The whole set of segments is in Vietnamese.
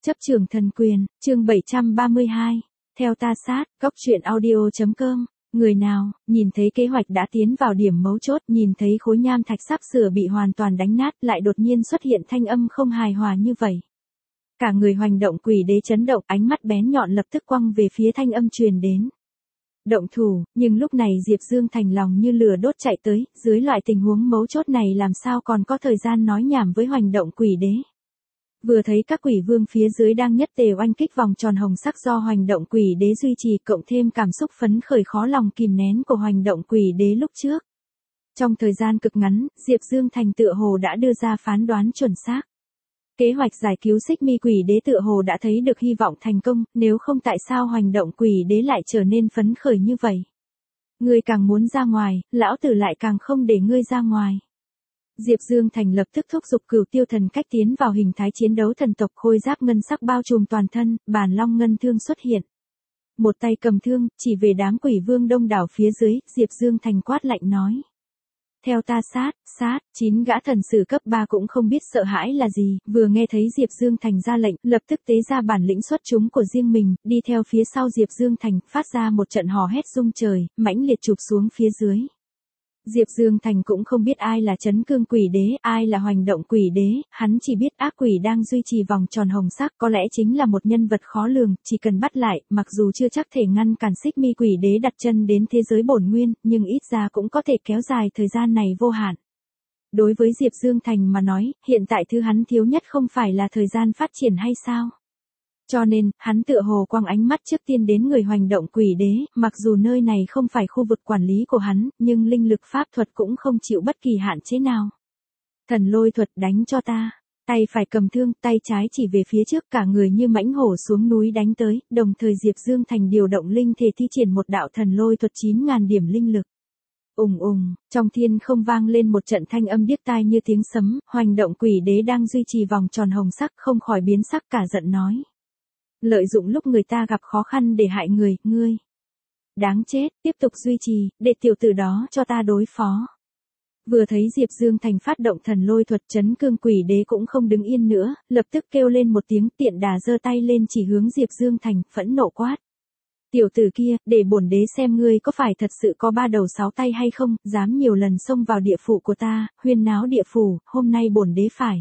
Chấp trường thần quyền, chương 732. Theo ta sát, góc truyện audio.com. Người nào, nhìn thấy kế hoạch đã tiến vào điểm mấu chốt, nhìn thấy khối nham thạch sắp sửa bị hoàn toàn đánh nát, lại đột nhiên xuất hiện thanh âm không hài hòa như vậy. Cả người hoành động quỷ đế chấn động, ánh mắt bén nhọn lập tức quăng về phía thanh âm truyền đến. Động thủ, nhưng lúc này Diệp Dương Thành lòng như lửa đốt chạy tới, dưới loại tình huống mấu chốt này làm sao còn có thời gian nói nhảm với hoành động quỷ đế. Vừa thấy các quỷ vương phía dưới đang nhất tề oanh kích vòng tròn hồng sắc do hoành động quỷ đế duy trì, cộng thêm cảm xúc phấn khởi khó lòng kìm nén của hoành động quỷ đế lúc trước. Trong thời gian cực ngắn, Diệp Dương Thành tựa hồ đã đưa ra phán đoán chuẩn xác. Kế hoạch giải cứu xích mi quỷ đế tựa hồ đã thấy được hy vọng thành công, nếu không tại sao hoành động quỷ đế lại trở nên phấn khởi như vậy. Ngươi càng muốn ra ngoài, lão tử lại càng không để ngươi ra ngoài. Diệp Dương Thành lập tức thúc giục Cửu Tiêu Thần cách tiến vào hình thái chiến đấu thần tộc, khôi giáp ngân sắc bao trùm toàn thân, bản long ngân thương xuất hiện. Một tay cầm thương, chỉ về đám quỷ vương đông đảo phía dưới, Diệp Dương Thành quát lạnh nói. Theo ta sát, 9 gã thần sử cấp 3 cũng không biết sợ hãi là gì, vừa nghe thấy Diệp Dương Thành ra lệnh, lập tức tế ra bản lĩnh xuất chúng của riêng mình, đi theo phía sau Diệp Dương Thành, phát ra một trận hò hét rung trời, mãnh liệt chụp xuống phía dưới. Diệp Dương Thành cũng không biết ai là Chấn Cương Quỷ Đế, ai là hoành động quỷ đế, hắn chỉ biết ác quỷ đang duy trì vòng tròn hồng sắc, có lẽ chính là một nhân vật khó lường, chỉ cần bắt lại, mặc dù chưa chắc thể ngăn cản xích mi quỷ đế đặt chân đến thế giới bổn nguyên, nhưng ít ra cũng có thể kéo dài thời gian này vô hạn. Đối với Diệp Dương Thành mà nói, hiện tại thứ hắn thiếu nhất không phải là thời gian phát triển hay sao? Cho nên, hắn tựa hồ quăng ánh mắt trước tiên đến người hoành động quỷ đế, mặc dù nơi này không phải khu vực quản lý của hắn, nhưng linh lực pháp thuật cũng không chịu bất kỳ hạn chế nào. Thần lôi thuật đánh cho ta, tay phải cầm thương, tay trái chỉ về phía trước, cả người như mãnh hổ xuống núi đánh tới, đồng thời Diệp Dương Thành điều động linh thể thi triển một đạo thần lôi thuật 9.000 điểm linh lực. Trong thiên không vang lên một trận thanh âm điếc tai như tiếng sấm, hoành động quỷ đế đang duy trì vòng tròn hồng sắc không khỏi biến sắc cả giận nói. Lợi dụng lúc người ta gặp khó khăn để hại người, ngươi. Đáng chết, tiếp tục duy trì, để tiểu tử đó cho ta đối phó. Vừa thấy Diệp Dương Thành phát động thần lôi thuật, Chấn Cương Quỷ Đế cũng không đứng yên nữa, lập tức kêu lên một tiếng, tiện đà giơ tay lên chỉ hướng Diệp Dương Thành, phẫn nộ quát. Tiểu tử kia, để bổn đế xem ngươi có phải thật sự có 3 đầu 6 tay hay không, dám nhiều lần xông vào địa phủ của ta, huyên náo địa phủ, hôm nay bổn đế phải.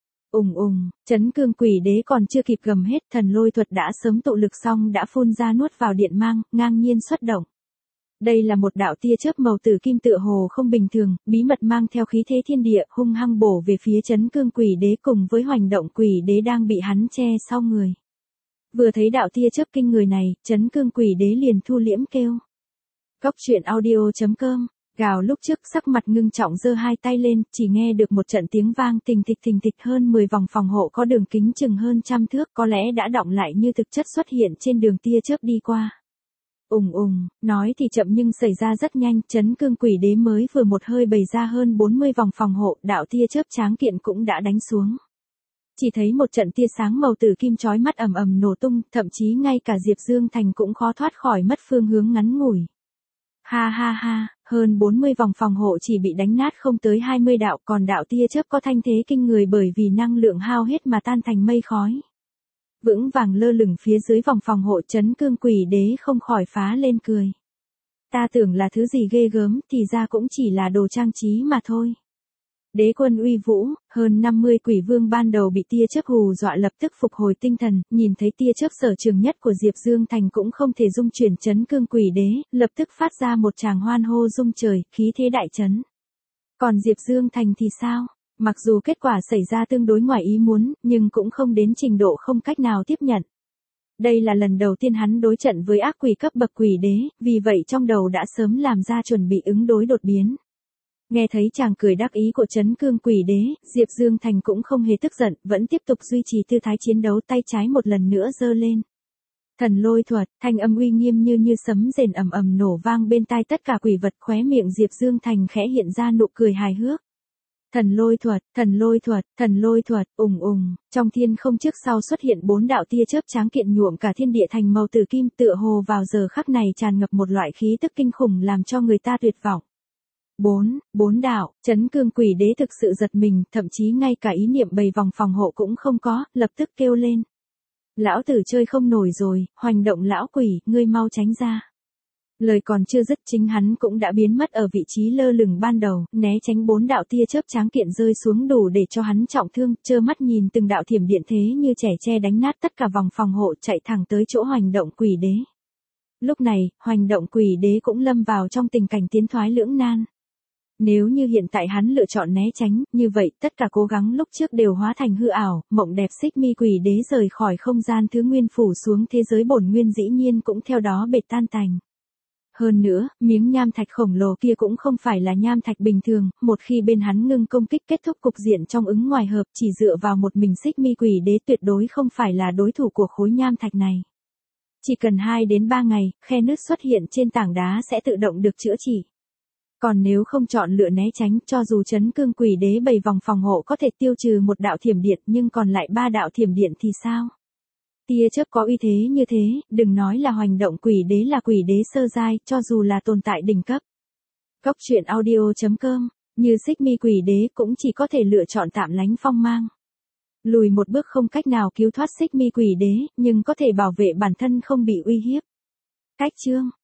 Chấn Cương Quỷ Đế còn chưa kịp gầm hết, thần lôi thuật đã sớm tụ lực xong đã phun ra nuốt vào điện mang, ngang nhiên xuất động. Đây là một đạo tia chớp màu tử kim tựa hồ không bình thường, bí mật mang theo khí thế thiên địa, hung hăng bổ về phía Chấn Cương Quỷ Đế cùng với hoành động quỷ đế đang bị hắn che sau người. Vừa thấy đạo tia chớp kinh người này, Chấn Cương Quỷ Đế liền thu liễm kêu. Góc truyện audio.com. Gào lúc trước sắc mặt ngưng trọng giơ hai tay lên, chỉ nghe được một trận tiếng vang thình thịch hơn 10 vòng phòng hộ có đường kính chừng hơn 100 thước có lẽ đã đọng lại như thực chất xuất hiện trên đường tia chớp đi qua. Nói thì chậm nhưng xảy ra rất nhanh, Chấn Cương Quỷ Đế mới vừa một hơi bày ra hơn 40 vòng phòng hộ, đạo tia chớp tráng kiện cũng đã đánh xuống. Chỉ thấy một trận tia sáng màu tử kim chói mắt ầm ầm nổ tung, thậm chí ngay cả Diệp Dương Thành cũng khó thoát khỏi mất phương hướng ngắn ngủi. Ha, hơn 40 vòng phòng hộ chỉ bị đánh nát không tới 20 đạo, còn đạo tia chớp có thanh thế kinh người bởi vì năng lượng hao hết mà tan thành mây khói. Vững vàng lơ lửng phía dưới vòng phòng hộ, Chấn Cương Quỷ Đế không khỏi phá lên cười. Ta tưởng là thứ gì ghê gớm, thì ra cũng chỉ là đồ trang trí mà thôi. Đế quân uy vũ, hơn 50 quỷ vương ban đầu bị tia chớp hù dọa lập tức phục hồi tinh thần, nhìn thấy tia chớp sở trường nhất của Diệp Dương Thành cũng không thể dung chuyển Chấn Cương Quỷ Đế, lập tức phát ra một tràng hoan hô rung trời, khí thế đại chấn. Còn Diệp Dương Thành thì sao? Mặc dù kết quả xảy ra tương đối ngoài ý muốn, nhưng cũng không đến trình độ không cách nào tiếp nhận. Đây là lần đầu tiên hắn đối trận với ác quỷ cấp bậc quỷ đế, vì vậy trong đầu đã sớm làm ra chuẩn bị ứng đối đột biến. Nghe thấy chàng cười đắc ý của Chấn Cương Quỷ Đế, Diệp Dương Thành cũng không hề tức giận, vẫn tiếp tục duy trì tư thái chiến đấu, tay trái một lần nữa giơ lên. Thần lôi thuật, thanh âm uy nghiêm như sấm rền ầm nổ vang bên tai tất cả quỷ vật, khóe miệng Diệp Dương Thành khẽ hiện ra nụ cười hài hước. Thần lôi thuật, trong thiên không trước sau xuất hiện 4 đạo tia chớp tráng kiện nhuộm cả thiên địa thành màu tử kim, tựa hồ vào giờ khắc này tràn ngập một loại khí tức kinh khủng làm cho người ta tuyệt vọng. 4 đạo, Chấn Cương Quỷ Đế thực sự giật mình, thậm chí ngay cả ý niệm bày vòng phòng hộ cũng không có, lập tức kêu lên. Lão tử chơi không nổi rồi, hoành động lão quỷ, ngươi mau tránh ra. Lời còn chưa dứt chính hắn cũng đã biến mất ở vị trí lơ lửng ban đầu, né tránh 4 đạo tia chớp tráng kiện rơi xuống đủ để cho hắn trọng thương, trơ mắt nhìn từng đạo thiểm điện thế như trẻ tre đánh nát tất cả vòng phòng hộ chạy thẳng tới chỗ hoành động quỷ đế. Lúc này, hoành động quỷ đế cũng lâm vào trong tình cảnh tiến thoái lưỡng nan. Nếu như hiện tại hắn lựa chọn né tránh, như vậy tất cả cố gắng lúc trước đều hóa thành hư ảo, mộng đẹp xích mi quỷ đế rời khỏi không gian thứ nguyên phủ xuống thế giới bổn nguyên dĩ nhiên cũng theo đó bệt tan tành. Hơn nữa, miếng nham thạch khổng lồ kia cũng không phải là nham thạch bình thường, một khi bên hắn ngưng công kích kết thúc cục diện trong ứng ngoài hợp chỉ dựa vào một mình xích mi quỷ đế tuyệt đối không phải là đối thủ của khối nham thạch này. Chỉ cần 2 đến 3 ngày, khe nứt xuất hiện trên tảng đá sẽ tự động được chữa trị. Còn nếu không chọn lựa né tránh, cho dù chấn cương quỷ đế 7 vòng phòng hộ có thể tiêu trừ một đạo thiểm điện nhưng còn lại 3 đạo thiểm điện thì sao? Tia chớp có uy thế như thế, đừng nói là hoành động quỷ đế là quỷ đế sơ giai, cho dù là tồn tại đỉnh cấp. Cốc truyện audio.com, như xích mi quỷ đế cũng chỉ có thể lựa chọn tạm lánh phong mang. Lùi một bước không cách nào cứu thoát xích mi quỷ đế, nhưng có thể bảo vệ bản thân không bị uy hiếp. Cách chương